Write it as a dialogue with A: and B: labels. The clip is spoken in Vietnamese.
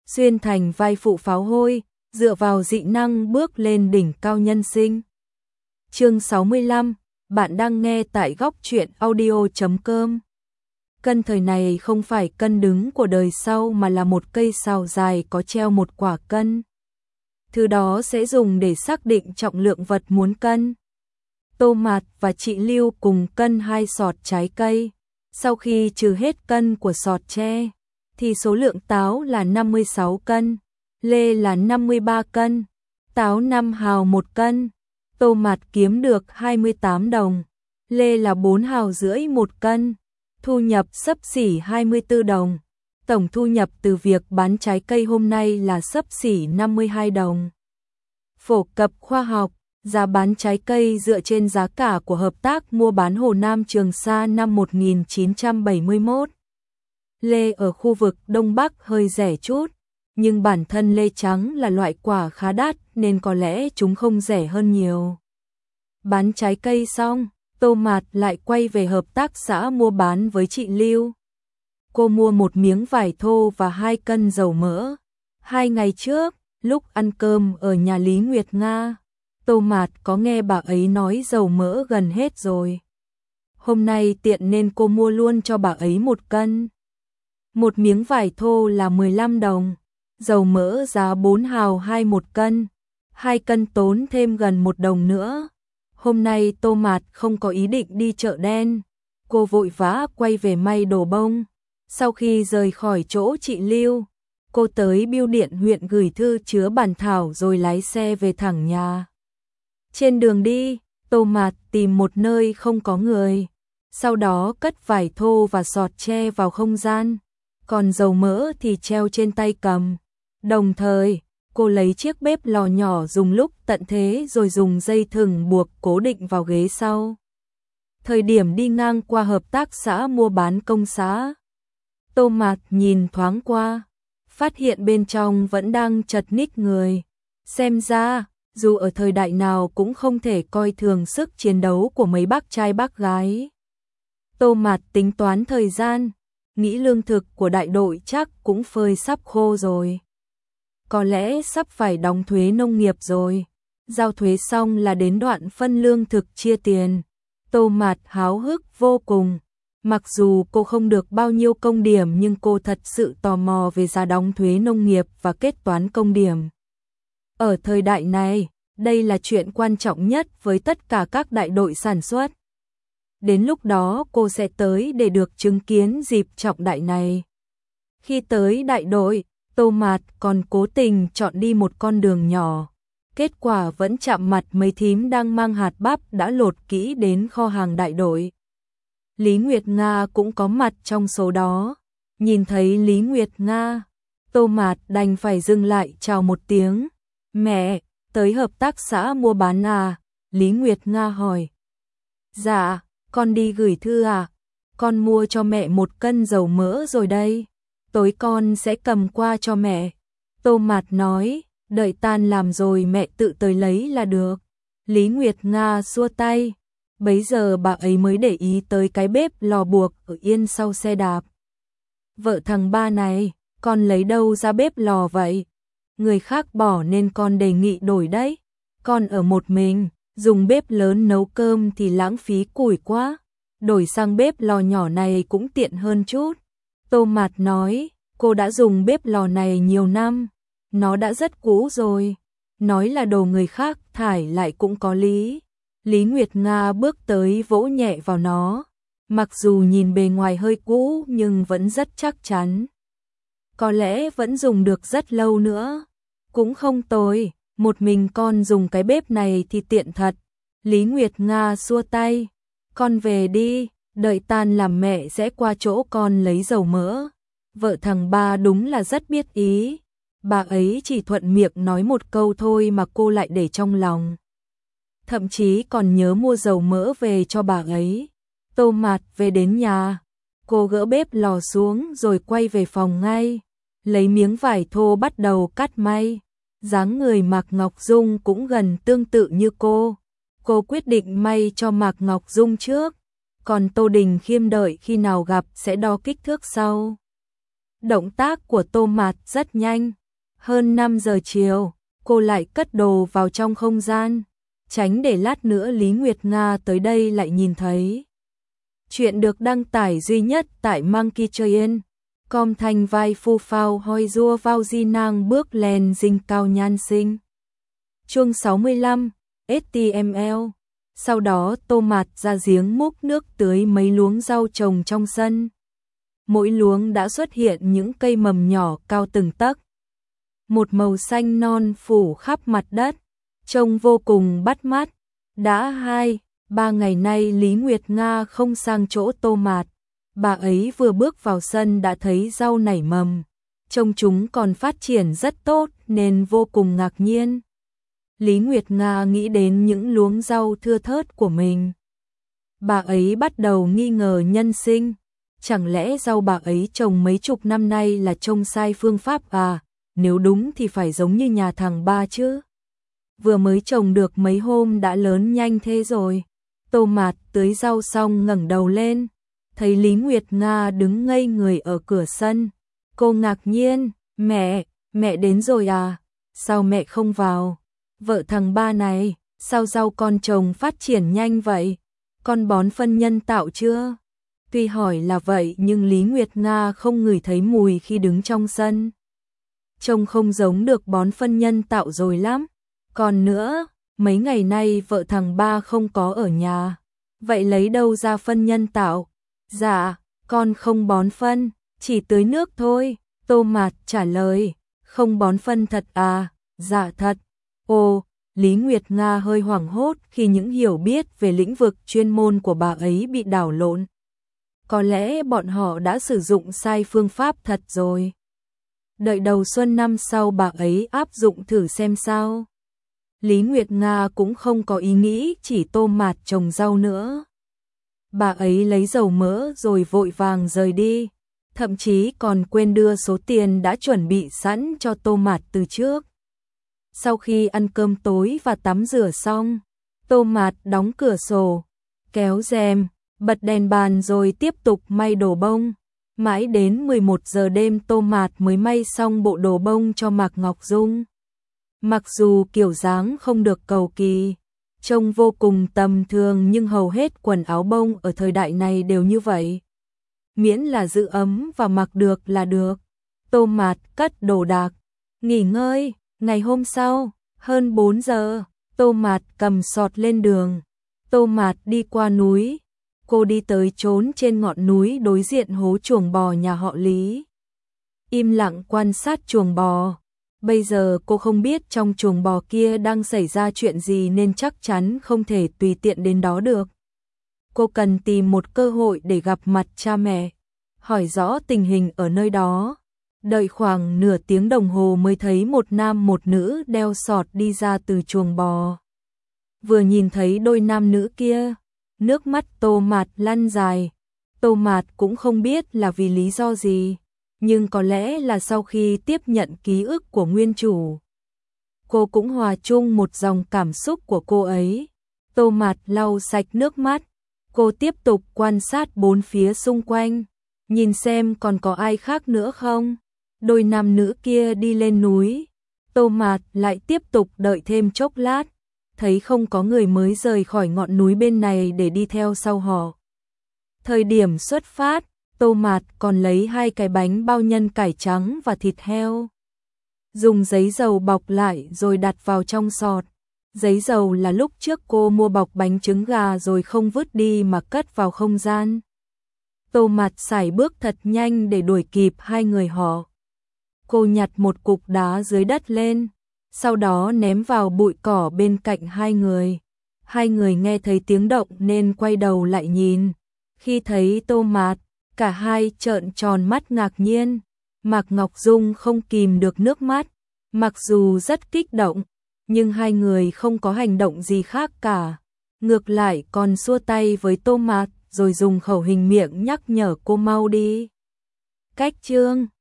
A: xuyên thành vai phụ pháo hôi, dựa vào dị năng bước lên đỉnh cao nhân sinh. Chương 65, bạn đang nghe tại góc truyện audio.com. Cân thời này không phải cân đứng của đời sau mà là một cây sào dài có treo một quả cân. Thứ đó sẽ dùng để xác định trọng lượng vật muốn cân. Tô Mạt và chị Lưu cùng cân 2 sọt trái cây. Sau khi trừ hết cân của sọt tre, thì số lượng táo là 56 cân, lê là 53 cân, táo 5 hào 1 cân. Tô Mạt kiếm được 28 đồng, lê là 4 hào rưỡi 1 cân, thu nhập xấp xỉ 24 đồng. Tổng thu nhập từ việc bán trái cây hôm nay là xấp xỉ 52 đồng. Phổ cập khoa học, giá bán trái cây dựa trên giá cả của Hợp tác Mua bán Hồ Nam Trường Sa năm 1971. Lê ở khu vực Đông Bắc hơi rẻ chút, nhưng bản thân lê trắng là loại quả khá đắt nên có lẽ chúng không rẻ hơn nhiều. Bán trái cây xong, Tô Mạt lại quay về hợp tác xã mua bán với chị Lưu. Cô mua một miếng vải thô và 2 cân dầu mỡ. 2 ngày trước, lúc ăn cơm ở nhà Lý Nguyệt Nga, Tô Mạt có nghe bà ấy nói dầu mỡ gần hết rồi. Hôm nay tiện nên cô mua luôn cho bà ấy 1 cân. Một miếng vải thô là 15 đồng, dầu mỡ giá 4 hào 1 cân, 2 cân tốn thêm gần 1 đồng nữa. Hôm nay Tô Mạt không có ý định đi chợ đen, cô vội vã quay về may đồ bông. Sau khi rời khỏi chỗ chị Lưu, cô tới bưu điện huyện gửi thư chứa bản thảo rồi lái xe về thẳng nhà. Trên đường đi, Tô Mạt tìm một nơi không có người, sau đó cất vải thô và sọt tre vào không gian, còn dầu mỡ thì treo trên tay cầm. Đồng thời, cô lấy chiếc bếp lò nhỏ dùng lúc tận thế rồi dùng dây thừng buộc cố định vào ghế sau. Thời điểm đi ngang qua hợp tác xã mua bán công xã, Tô Mạt nhìn thoáng qua, phát hiện bên trong vẫn đang chật ních người. Xem ra, dù ở thời đại nào cũng không thể coi thường sức chiến đấu của mấy bác trai bác gái. Tô Mạt tính toán thời gian, nghĩ lương thực của đại đội chắc cũng phơi sắp khô rồi. Có lẽ sắp phải đóng thuế nông nghiệp rồi. Giao thuế xong là đến đoạn phân lương thực chia tiền. Tô Mạt háo hức vô cùng. Mặc dù cô không được bao nhiêu công điểm nhưng cô thật sự tò mò về giá đóng thuế nông nghiệp và kết toán công điểm. Ở thời đại này, đây là chuyện quan trọng nhất với tất cả các đại đội sản xuất. Đến lúc đó cô sẽ tới để được chứng kiến dịp trọng đại này. Khi tới đại đội, Tô Mạt còn cố tình chọn đi một con đường nhỏ. Kết quả vẫn chạm mặt mấy thím đang mang hạt bắp đã lột kỹ đến kho hàng đại đội. Lý Nguyệt Nga cũng có mặt trong số đó. Nhìn thấy Lý Nguyệt Nga, Tô Mạt đành phải dừng lại chào một tiếng. Mẹ, tới hợp tác xã mua bán à? Lý Nguyệt Nga hỏi. Dạ, con đi gửi thư à? Con mua cho mẹ 1 cân dầu mỡ rồi đây. Tối con sẽ cầm qua cho mẹ. Tô Mạt nói, đợi tan làm rồi mẹ tự tới lấy là được. Lý Nguyệt Nga xua tay. Bấy giờ bà ấy mới để ý tới cái bếp lò buộc ở yên sau xe đạp. Vợ thằng ba này, con lấy đâu ra bếp lò vậy? Người khác bỏ nên con đề nghị đổi đấy. Con ở một mình, dùng bếp lớn nấu cơm thì lãng phí củi quá. Đổi sang bếp lò nhỏ này cũng tiện hơn chút. Tô Mạt nói, cô đã dùng bếp lò này nhiều năm. Nó đã rất cũ rồi. Nói là đồ người khác thải lại cũng có lý. Lý Nguyệt Nga bước tới vỗ nhẹ vào nó. Mặc dù nhìn bề ngoài hơi cũ nhưng vẫn rất chắc chắn. Có lẽ vẫn dùng được rất lâu nữa. Cũng không tồi, một mình con dùng cái bếp này thì tiện thật. Lý Nguyệt Nga xua tay. Con về đi, đợi tan làm mẹ sẽ qua chỗ con lấy dầu mỡ. Vợ thằng ba đúng là rất biết ý. Bà ấy chỉ thuận miệng nói một câu thôi mà cô lại để trong lòng. Thậm chí còn nhớ mua dầu mỡ về cho bà ấy. Tô Mạt về đến nhà, cô gỡ bếp lò xuống rồi quay về phòng ngay. Lấy miếng vải thô bắt đầu cắt may. Dáng người Mạc Ngọc Dung cũng gần tương tự như cô. Cô quyết định may cho Mạc Ngọc Dung trước. Còn Tô Đình Khiêm đợi khi nào gặp sẽ đo kích thước sau. Động tác của Tô Mạt rất nhanh. Hơn 5 giờ chiều, cô lại cất đồ vào trong không gian, tránh để lát nữa Lý Nguyệt Nga tới đây lại nhìn thấy. Chuyện được đăng tải duy nhất tại Monkey Train. Com thành vai phu phao hoi rua vào di nang bước lên dinh cao nhan sinh. Chương 65, HTML. Sau đó Tô Mạt ra giếng múc nước tưới mấy luống rau trồng trong sân. Mỗi luống đã xuất hiện những cây mầm nhỏ cao từng tấc. Một màu xanh non phủ khắp mặt đất, trông vô cùng bắt mắt. Đã 2-3 ngày nay Lý Nguyệt Nga không sang chỗ Tô Mạt. Bà ấy vừa bước vào sân đã thấy rau nảy mầm, trông chúng còn phát triển rất tốt nên vô cùng ngạc nhiên. Lý Nguyệt Nga nghĩ đến những luống rau thưa thớt của mình. Bà ấy bắt đầu nghi ngờ nhân sinh, chẳng lẽ rau bà ấy trồng mấy chục năm nay là trồng sai phương pháp à, nếu đúng thì phải giống như nhà thằng Ba chứ. Vừa mới trồng được mấy hôm đã lớn nhanh thế rồi. Tô Mạt tưới rau xong ngẩng đầu lên, thấy Lý Nguyệt Nga đứng ngây người ở cửa sân. Cô ngạc nhiên, mẹ đến rồi à, sao mẹ không vào? Vợ thằng Ba này, sao rau con trồng phát triển nhanh vậy? Con bón phân nhân tạo chưa? Tuy hỏi là vậy nhưng Lý Nguyệt Nga không ngửi thấy mùi khi đứng trong sân. Trông không giống được bón phân nhân tạo rồi lắm. Còn nữa, mấy ngày nay vợ thằng Ba không có ở nhà. Vậy lấy đâu ra phân nhân tạo? Dạ, con không bón phân, chỉ tưới nước thôi. Tô Mạt trả lời, không bón phân thật à? Dạ thật. Ồ, Lý Nguyệt Nga hơi hoảng hốt khi những hiểu biết về lĩnh vực chuyên môn của bà ấy bị đảo lộn. Có lẽ bọn họ đã sử dụng sai phương pháp thật rồi. Đợi đầu xuân năm sau bà ấy áp dụng thử xem sao. Lý Nguyệt Nga cũng không có ý nghĩ chỉ Tô Mạt trồng rau nữa. Bà ấy lấy dầu mỡ rồi vội vàng rời đi, thậm chí còn quên đưa số tiền đã chuẩn bị sẵn cho Tô Mạt từ trước. Sau khi ăn cơm tối và tắm rửa xong, Tô Mạt đóng cửa sổ, kéo rèm, bật đèn bàn rồi tiếp tục may đồ bông. Mãi đến 11 giờ đêm Tô Mạt mới may xong bộ đồ bông cho Mạc Ngọc Dung. Mặc dù kiểu dáng không được cầu kỳ, trông vô cùng tầm thường nhưng hầu hết quần áo bông ở thời đại này đều như vậy. Miễn là giữ ấm và mặc được là được. Tô Mạt cất đồ đạc, nghỉ ngơi. Ngày hôm sau, hơn 4 giờ, Tô Mạt cầm sọt lên đường. Tô Mạt đi qua núi. Cô đi tới trốn trên ngọn núi đối diện hố chuồng bò nhà họ Lý. Im lặng quan sát chuồng bò. Bây giờ cô không biết trong chuồng bò kia đang xảy ra chuyện gì nên chắc chắn không thể tùy tiện đến đó được. Cô cần tìm một cơ hội để gặp mặt cha mẹ, hỏi rõ tình hình ở nơi đó. Đợi khoảng nửa tiếng đồng hồ mới thấy một nam một nữ đeo sọt đi ra từ chuồng bò. Vừa nhìn thấy đôi nam nữ kia, nước mắt Tô Mạt lăn dài. Tô Mạt cũng không biết là vì lý do gì, nhưng có lẽ là sau khi tiếp nhận ký ức của nguyên chủ. Cô cũng hòa chung một dòng cảm xúc của cô ấy. Tô Mạt lau sạch nước mắt, cô tiếp tục quan sát bốn phía xung quanh, nhìn xem còn có ai khác nữa không. Đôi nam nữ kia đi lên núi, Tô Mạt lại tiếp tục đợi thêm chốc lát, thấy không có người mới rời khỏi ngọn núi bên này để đi theo sau họ. Thời điểm xuất phát, Tô Mạt còn lấy 2 cái bánh bao nhân cải trắng và thịt heo. Dùng giấy dầu bọc lại rồi đặt vào trong sọt. Giấy dầu là lúc trước cô mua bọc bánh trứng gà rồi không vứt đi mà cất vào không gian. Tô Mạt sải bước thật nhanh để đuổi kịp hai người họ. Cô nhặt một cục đá dưới đất lên, sau đó ném vào bụi cỏ bên cạnh hai người. Hai người nghe thấy tiếng động nên quay đầu lại nhìn. Khi thấy Tô Mạt, cả hai trợn tròn mắt ngạc nhiên. Mạc Ngọc Dung không kìm được nước mắt, mặc dù rất kích động, nhưng hai người không có hành động gì khác cả. Ngược lại còn xua tay với Tô Mạt rồi dùng khẩu hình miệng nhắc nhở cô mau đi. Cách chương